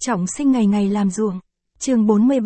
Trọng sinh ngày ngày làm ruộng. Chương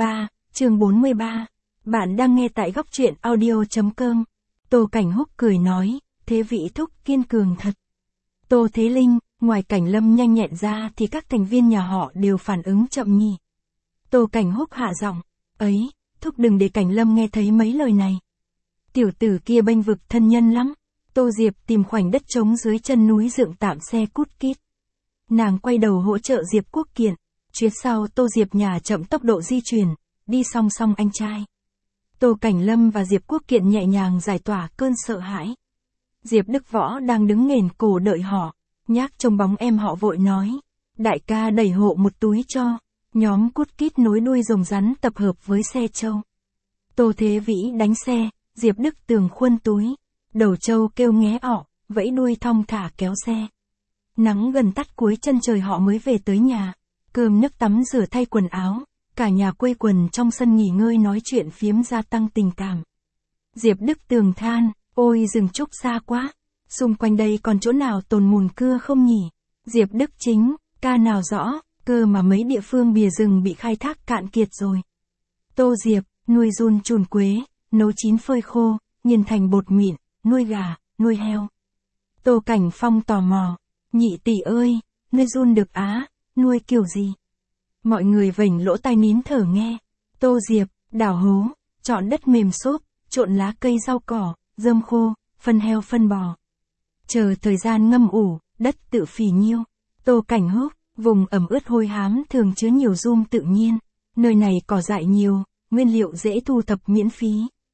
43. Bạn đang nghe tại góc truyện audio.com. Tô Cảnh Húc cười nói, thế vị thúc kiên cường thật. Tô Thế Linh, ngoài Cảnh Lâm nhanh nhẹn ra thì các thành viên nhà họ đều phản ứng chậm nhỉ. Tô Cảnh Húc hạ giọng, ấy, thúc đừng để Cảnh Lâm nghe thấy mấy lời này. Tiểu tử kia bênh vực thân nhân lắm. Tô Diệp tìm khoảnh đất trống dưới chân núi dựng tạm xe cút kít. Nàng quay đầu hỗ trợ Diệp Quốc Kiện. Phía sau Tô Diệp nhà chậm tốc độ di chuyển, đi song song anh trai. Tô Cảnh Lâm và Diệp Quốc Kiện nhẹ nhàng giải tỏa cơn sợ hãi. Diệp Đức Võ đang đứng nghển cổ đợi họ, nhác trông bóng em họ vội nói. Đại ca đẩy hộ một túi cho. Nhóm cút kít nối đuôi rồng rắn tập hợp với xe trâu. Tô Thế Vĩ đánh xe, Diệp Đức Tường khuân túi. Đầu trâu kêu nghé ọ, vẫy đuôi thong thả kéo xe. Nắng gần tắt cuối chân trời họ mới về tới nhà. Cơm nước tắm rửa thay quần áo, cả nhà quây quần trong sân nghỉ ngơi nói chuyện phiếm gia tăng tình cảm. Diệp Đức Tường than, ôi rừng trúc xa quá, xung quanh đây còn chỗ nào tồn mùn cưa không nhỉ? Diệp Đức Chính, ca nào rõ, cơ mà mấy địa phương bìa rừng bị khai thác cạn kiệt rồi. Tô Diệp, nuôi giun chùn quế, nấu chín phơi khô, nghiền thành bột mịn, nuôi gà, nuôi heo. Tô Cảnh Phong tò mò, nhị tỷ ơi, nuôi giun được á, nuôi kiểu gì? Mọi người vểnh lỗ tai nín thở nghe. Tô Diệp, đào hố, chọn đất mềm xốp, trộn lá cây rau cỏ, rơm khô, phân heo phân bò. Chờ thời gian ngâm ủ, đất tự phì nhiêu. Tô Cảnh Húc, vùng ẩm ướt hôi hám thường chứa nhiều giun tự nhiên. Nơi này cỏ dại nhiều, nguyên liệu dễ thu thập miễn phí.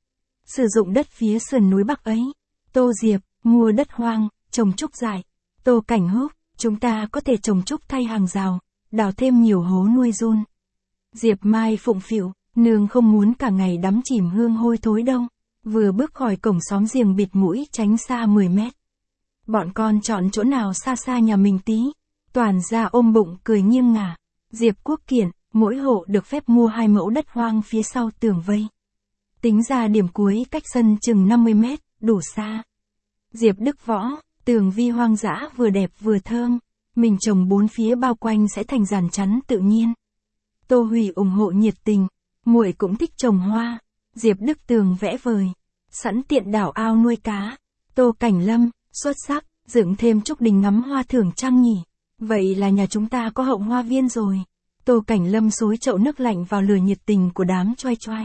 Sử dụng đất phía sườn núi Bắc ấy. Tô Diệp, mua đất hoang, trồng trúc dại. Tô Cảnh Húc, chúng ta có thể trồng trúc thay hàng rào, đào thêm nhiều hố nuôi giun. Diệp Mai phụng phịu, nương không muốn cả ngày đắm chìm hương hôi thối đâu. Vừa bước khỏi cổng xóm giềng bịt mũi tránh xa 10 mét. Bọn con chọn chỗ nào xa xa nhà mình tí. Toàn ra ôm bụng cười nghiêng ngả. Diệp Quốc Kiện, mỗi hộ được phép mua 2 mẫu đất hoang phía sau tường vây. Tính ra điểm cuối cách sân chừng 50 mét, đủ xa. Diệp Đức Võ, tường vi hoang dã vừa đẹp vừa thơm. Mình trồng 4 phía bao quanh sẽ thành ràn chắn tự nhiên. Tô Hủy ủng hộ nhiệt tình. Muội cũng thích trồng hoa. Diệp Đức Tường vẽ vời. Sẵn tiện đảo ao nuôi cá. Tô Cảnh Lâm, xuất sắc, dựng thêm chúc đình ngắm hoa thưởng trăng nhỉ. Vậy là nhà chúng ta có hậu hoa viên rồi. Tô Cảnh Lâm xối chậu nước lạnh vào lửa nhiệt tình của đám choai choai.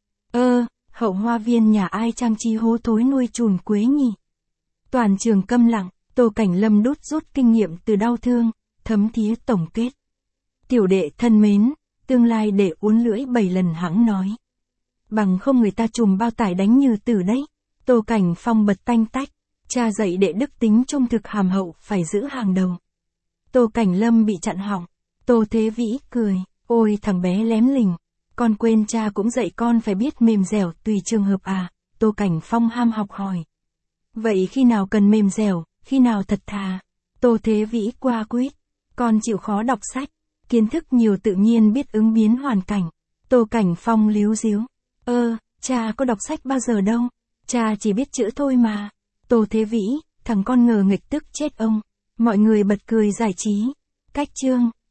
Hậu hoa viên nhà ai trang trí hố thối nuôi chùn quế nhỉ? Toàn trường câm lặng. Tô Cảnh Lâm rút kinh nghiệm từ đau thương, thấm thía tổng kết. Tiểu đệ thân mến, tương lai để uốn lưỡi 7 lần hãng nói. Bằng không người ta trùm bao tải đánh như tử đấy. Tô Cảnh Phong bật tanh tách, cha dạy đệ đức tính trung thực hàm hậu phải giữ hàng đầu. Tô Cảnh Lâm bị chặn họng. Tô Thế Vĩ cười, ôi thằng bé lém lỉnh, con quên cha cũng dạy con phải biết mềm dẻo tùy trường hợp à. Tô Cảnh Phong ham học hỏi. Vậy khi nào cần mềm dẻo, khi nào thật thà? Tô Thế Vĩ qua quýt, con chịu khó đọc sách, kiến thức nhiều tự nhiên biết ứng biến hoàn cảnh. Tô Cảnh Phong líu díu, cha có đọc sách bao giờ đâu, cha chỉ biết chữ thôi mà. Tô Thế Vĩ, thằng con ngờ nghịch tức chết ông. Mọi người bật cười giải trí. Cách chương